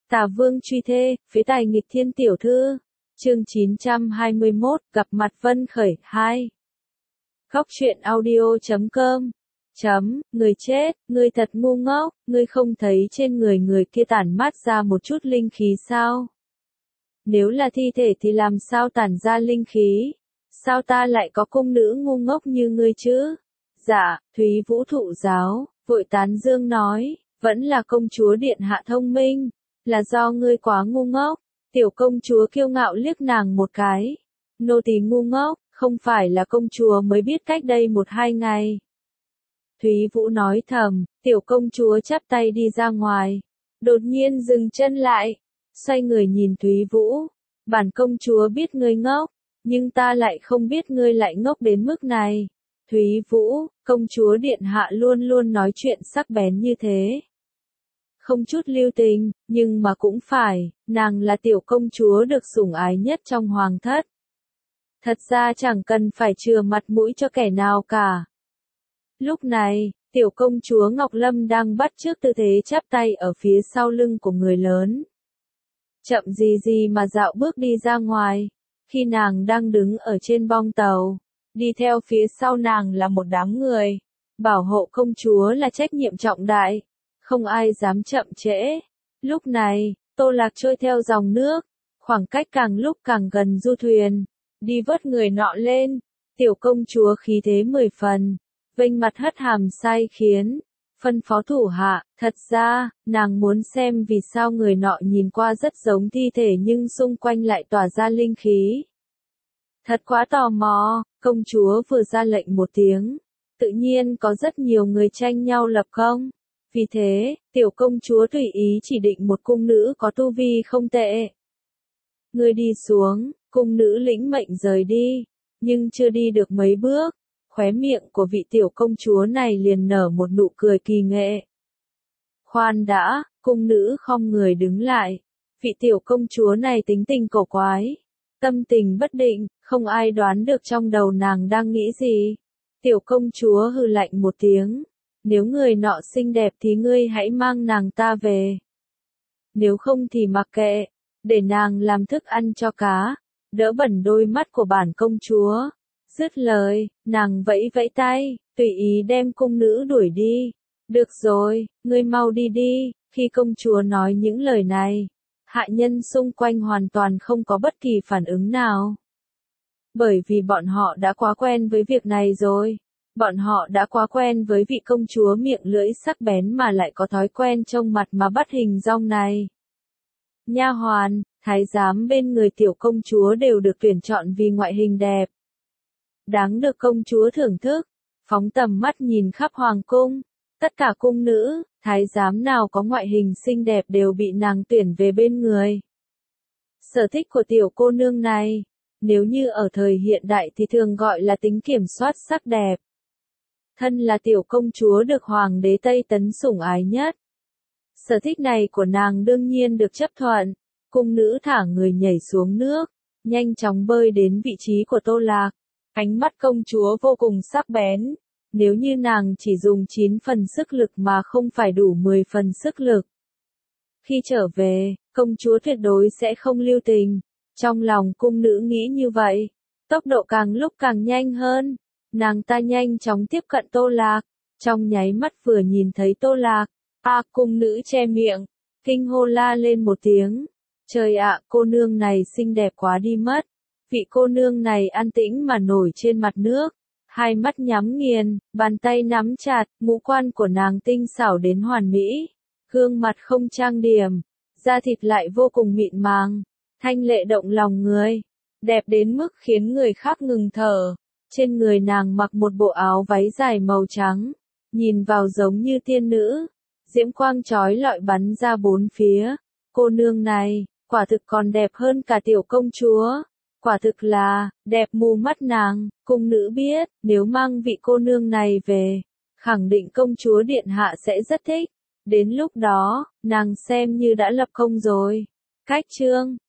Tả Vương truy thê, phế tài nghịch thiên tiểu thư. Chương 921, gặp mặt Vân Khởi 2. Góc truyện audio.com. Người chết, ngươi thật ngu ngốc, ngươi không thấy trên người người kia tản mát ra một chút linh khí sao? Nếu là thi thể thì làm sao tản ra linh khí? Sao ta lại có cung nữ ngu ngốc như ngươi chứ? Dạ, Thúy Vũ thụ giáo, vội tán dương nói, vẫn là công chúa điện hạ thông minh, là do ngươi quá ngu ngốc. Tiểu công chúa kiêu ngạo liếc nàng một cái. Nô tỳ ngu ngốc, không phải là công chúa mới biết cách đây 1-2 ngày. Thúy Vũ nói thầm, tiểu công chúa chắp tay đi ra ngoài. Đột nhiên dừng chân lại, xoay người nhìn Thúy Vũ. Bản công chúa biết ngươi ngốc, nhưng ta lại không biết ngươi lại ngốc đến mức này. Thúy Vũ, công chúa điện hạ luôn luôn nói chuyện sắc bén như thế. Không chút lưu tình, nhưng mà cũng phải, nàng là tiểu công chúa được sủng ái nhất trong hoàng thất. Thật ra chẳng cần phải chừa mặt mũi cho kẻ nào cả. Lúc này, tiểu công chúa Ngọc Lâm đang bắt chước tư thế chắp tay ở phía sau lưng của người lớn. Chậm gì gì mà dạo bước đi ra ngoài, khi nàng đang đứng ở trên bong tàu, đi theo phía sau nàng là một đám người. Bảo hộ công chúa là trách nhiệm trọng đại, không ai dám chậm trễ. Lúc này, Tô Lạc trôi theo dòng nước, khoảng cách càng lúc càng gần du thuyền, đi vớt người nọ lên. Tiểu công chúa khí thế 10 phần, vênh mặt hất hàm sai khiến, phân phó thủ hạ. Thật ra, nàng muốn xem vì sao người nọ nhìn qua rất giống thi thể nhưng xung quanh lại tỏa ra linh khí. Thật quá tò mò, công chúa vừa ra lệnh một tiếng, tự nhiên có rất nhiều người tranh nhau lập công. Vì thế, tiểu công chúa tùy ý chỉ định một cung nữ có tu vi không tệ. Người đi xuống, cung nữ lĩnh mệnh rời đi, nhưng chưa đi được mấy bước, khóe miệng của vị tiểu công chúa này liền nở một nụ cười kỳ nghệ. Khoan đã, cung nữ khom người đứng lại, vị tiểu công chúa này tính tình cổ quái, tâm tình bất định, không ai đoán được trong đầu nàng đang nghĩ gì. Tiểu công chúa hừ lạnh một tiếng. Nếu người nọ xinh đẹp thì ngươi hãy mang nàng ta về. Nếu không thì mặc kệ, để nàng làm thức ăn cho cá, đỡ bẩn đôi mắt của bản công chúa. Dứt lời, nàng vẫy vẫy tay, tùy ý đem cung nữ đuổi đi. Được rồi, ngươi mau đi đi. Khi công chúa nói những lời này, hạ nhân xung quanh hoàn toàn không có bất kỳ phản ứng nào. Bởi vì bọn họ đã quá quen với việc này rồi. Bọn họ đã quá quen với vị công chúa miệng lưỡi sắc bén mà lại có thói quen trông mặt mà bắt hình dong này. Nha hoàn, thái giám bên người tiểu công chúa đều được tuyển chọn vì ngoại hình đẹp. Đáng được công chúa thưởng thức, phóng tầm mắt nhìn khắp hoàng cung. Tất cả cung nữ, thái giám nào có ngoại hình xinh đẹp đều bị nàng tuyển về bên người. Sở thích của tiểu cô nương này, nếu như ở thời hiện đại thì thường gọi là tính kiểm soát sắc đẹp. Thân là tiểu công chúa được hoàng đế Tây Tấn sủng ái nhất. Sở thích này của nàng đương nhiên được chấp thuận. Cung nữ thả người nhảy xuống nước, nhanh chóng bơi đến vị trí của Tô Lạc. Ánh mắt công chúa vô cùng sắc bén. Nếu như nàng chỉ dùng 9 phần sức lực mà không phải đủ 10 phần sức lực. Khi trở về, công chúa tuyệt đối sẽ không lưu tình. Trong lòng cung nữ nghĩ như vậy, tốc độ càng lúc càng nhanh hơn. Nàng ta nhanh chóng tiếp cận Tô Lạc, trong nháy mắt vừa nhìn thấy Tô Lạc, cung nữ che miệng, kinh hô la lên một tiếng. Trời ạ, cô nương này xinh đẹp quá đi mất. Vị cô nương này an tĩnh mà nổi trên mặt nước, hai mắt nhắm nghiền, bàn tay nắm chặt, ngũ quan của nàng tinh xảo đến hoàn mỹ, gương mặt không trang điểm, da thịt lại vô cùng mịn màng, thanh lệ động lòng người, đẹp đến mức khiến người khác ngừng thở. Trên người nàng mặc một bộ áo váy dài màu trắng, nhìn vào giống như tiên nữ, diễm quang chói lọi bắn ra bốn phía. Cô nương này, quả thực còn đẹp hơn cả tiểu công chúa, quả thực là, đẹp mù mắt nàng. Cung nữ biết, nếu mang vị cô nương này về, khẳng định công chúa điện hạ sẽ rất thích, đến lúc đó, nàng xem như đã lập công rồi. Cách chương